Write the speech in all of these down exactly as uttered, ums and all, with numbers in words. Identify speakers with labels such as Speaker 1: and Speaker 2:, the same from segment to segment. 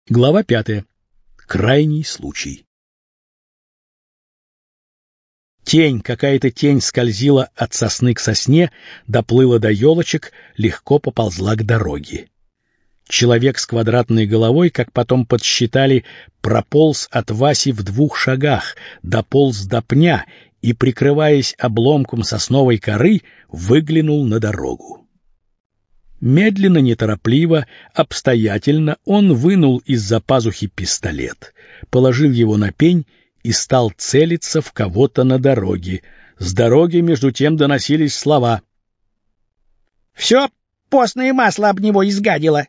Speaker 1: Глава пятая. Крайний случай. Тень, какая-то тень скользила от сосны к сосне, доплыла до елочек, легко поползла к дороге. Человек с квадратной головой, как потом подсчитали, прополз от Васи в двух шагах, дополз до пня и, прикрываясь обломком сосновой коры, выглянул на дорогу. Медленно, неторопливо, обстоятельно он вынул из-за пазухи пистолет, положил его на пень и стал целиться в кого-то на дороге. С дороги между тем доносились слова. «Все постное масло об него изгадило».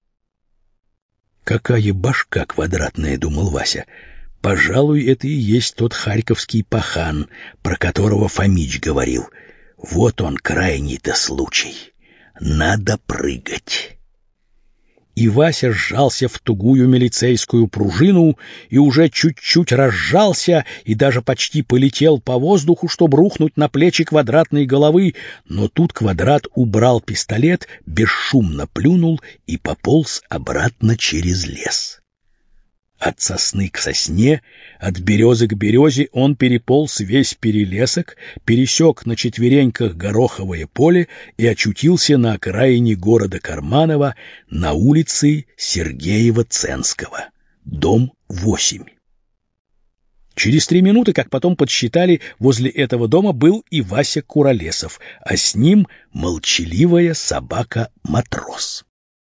Speaker 1: «Какая башка квадратная», — думал Вася. «Пожалуй, это и есть тот харьковский пахан, про которого Фомич говорил. Вот он, крайний-то случай. Надо прыгать». И Вася сжался в тугую милицейскую пружину и уже чуть-чуть разжался и даже почти полетел по воздуху, чтобы рухнуть на плечи квадратной головы, но тут Квадрат убрал пистолет, бесшумно плюнул и пополз обратно через лес. От сосны к сосне, от березы к березе он переполз весь перелесок, пересек на четвереньках гороховое поле и очутился на окраине города Карманова на улице Сергеева-Ценского, дом восемь. Через три минуты, как потом подсчитали, возле этого дома был и Вася Куролесов, а с ним молчаливая собака-матрос.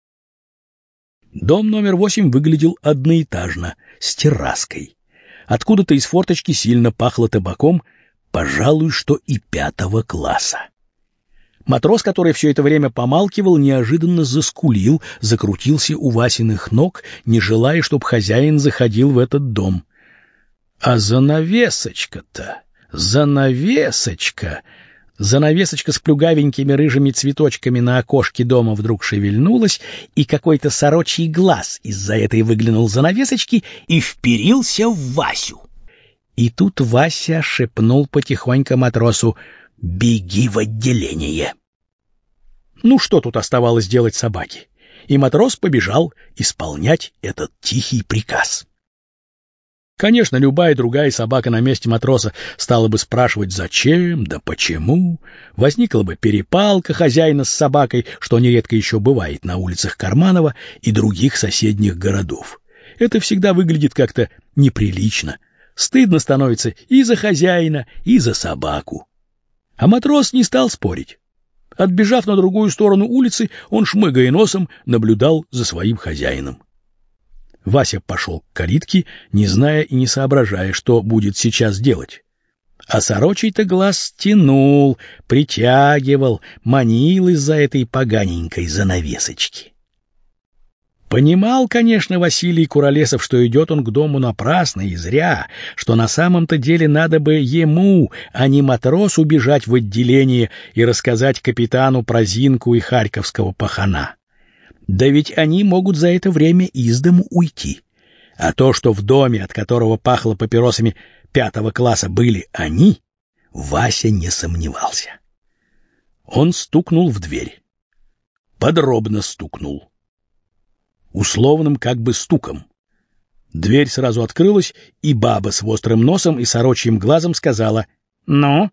Speaker 1: Дом номер восемь выглядел одноэтажно, с терраской. Откуда-то из форточки сильно пахло табаком, пожалуй, что и пятого класса. Матрос, который все это время помалкивал, неожиданно заскулил, закрутился у Васиных ног, не желая, чтоб хозяин заходил в этот дом. А занавесочка-то, занавесочка... Занавесочка с плюгавенькими рыжими цветочками на окошке дома вдруг шевельнулась, и какой-то сорочий глаз из-за этой выглянул занавесочки и вперился в Васю. И тут Вася шепнул потихоньку матросу: «Беги в отделение». Ну, что тут оставалось делать собаке? И матрос побежал исполнять этот тихий приказ. Конечно, любая другая собака на месте матроса стала бы спрашивать «зачем?», да «почему?». Возникла бы перепалка хозяина с собакой, что нередко еще бывает на улицах Карманова и других соседних городов. Это всегда выглядит как-то неприлично. Стыдно становится и за хозяина, и за собаку. А матрос не стал спорить. Отбежав на другую сторону улицы, он, шмыгая носом, наблюдал за своим хозяином. Вася пошел к калитке, не зная и не соображая, что будет сейчас делать. А сорочий-то глаз тянул, притягивал, манил из-за этой поганенькой занавесочки. Понимал, конечно, Василий Куролесов, что идет он к дому напрасно и зря, что на самом-то деле надо бы ему, а не матросу, бежать в отделение и рассказать капитану про Зинку и харьковского пахана. Да ведь они могут за это время из дому уйти. А то, что в доме, от которого пахло папиросами пятого класса, были они, Вася не сомневался. Он стукнул в дверь. Подробно стукнул. Условным как бы стуком. Дверь сразу открылась, и баба с острым носом и сорочьим глазом сказала: «Ну?»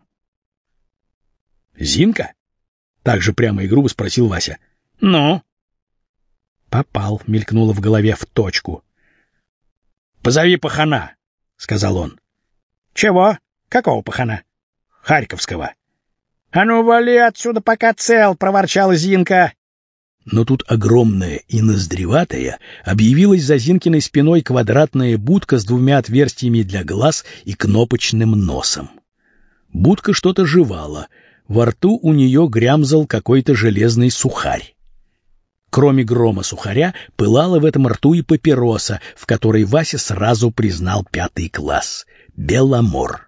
Speaker 1: «Зинка?» — так же прямо и грубо спросил Вася. «Ну?» «Попал», — мелькнуло в голове в точку. «Позови пахана», — сказал он. «Чего? Какого пахана?» «Харьковского». «А ну, вали отсюда, пока цел», — проворчала Зинка. Но тут огромная и ноздреватая объявилась за Зинкиной спиной квадратная будка с двумя отверстиями для глаз и кнопочным носом. Будка что-то жевала, во рту у нее грямзал какой-то железный сухарь. Кроме грома сухаря, пылала в этом рту и папироса, в которой Вася сразу признал пятый класс — Беломор.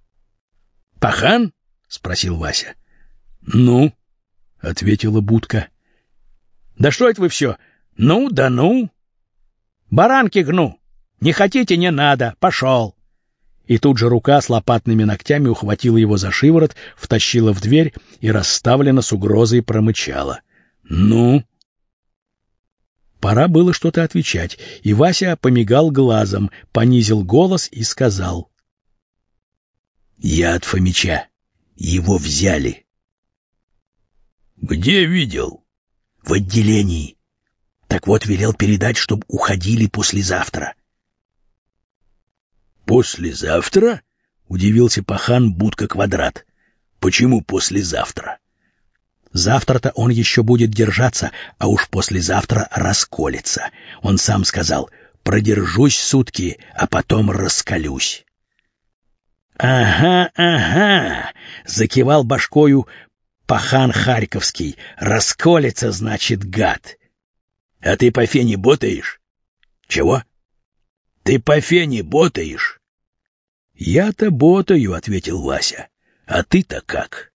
Speaker 1: «Пахан?» — спросил Вася. «Ну?» — ответила будка. «Да что это вы все? Ну да ну! Баранки гну! Не хотите — не надо! Пошел!» И тут же рука с лопатными ногтями ухватила его за шиворот, втащила в дверь и расставленно с угрозой промычала: «Ну?» Пора было что-то отвечать, и Вася помигал глазом, понизил голос и сказал: «Я от Фомича. Его взяли». «Где видел?» «В отделении. Так вот, велел передать, чтоб уходили послезавтра». «Послезавтра?» — удивился пахан Будка-Квадрат. «Почему послезавтра?» «Завтра-то он еще будет держаться, а уж послезавтра расколется. Он сам сказал: продержусь сутки, а потом раскалюсь». «Ага, ага!» — закивал башкою пахан Харьковский. «Расколется, значит, гад!» «А ты по фене ботаешь?» «Чего?» «Ты по фене ботаешь?» «Я-то ботаю», — ответил Вася. «А ты-то как?»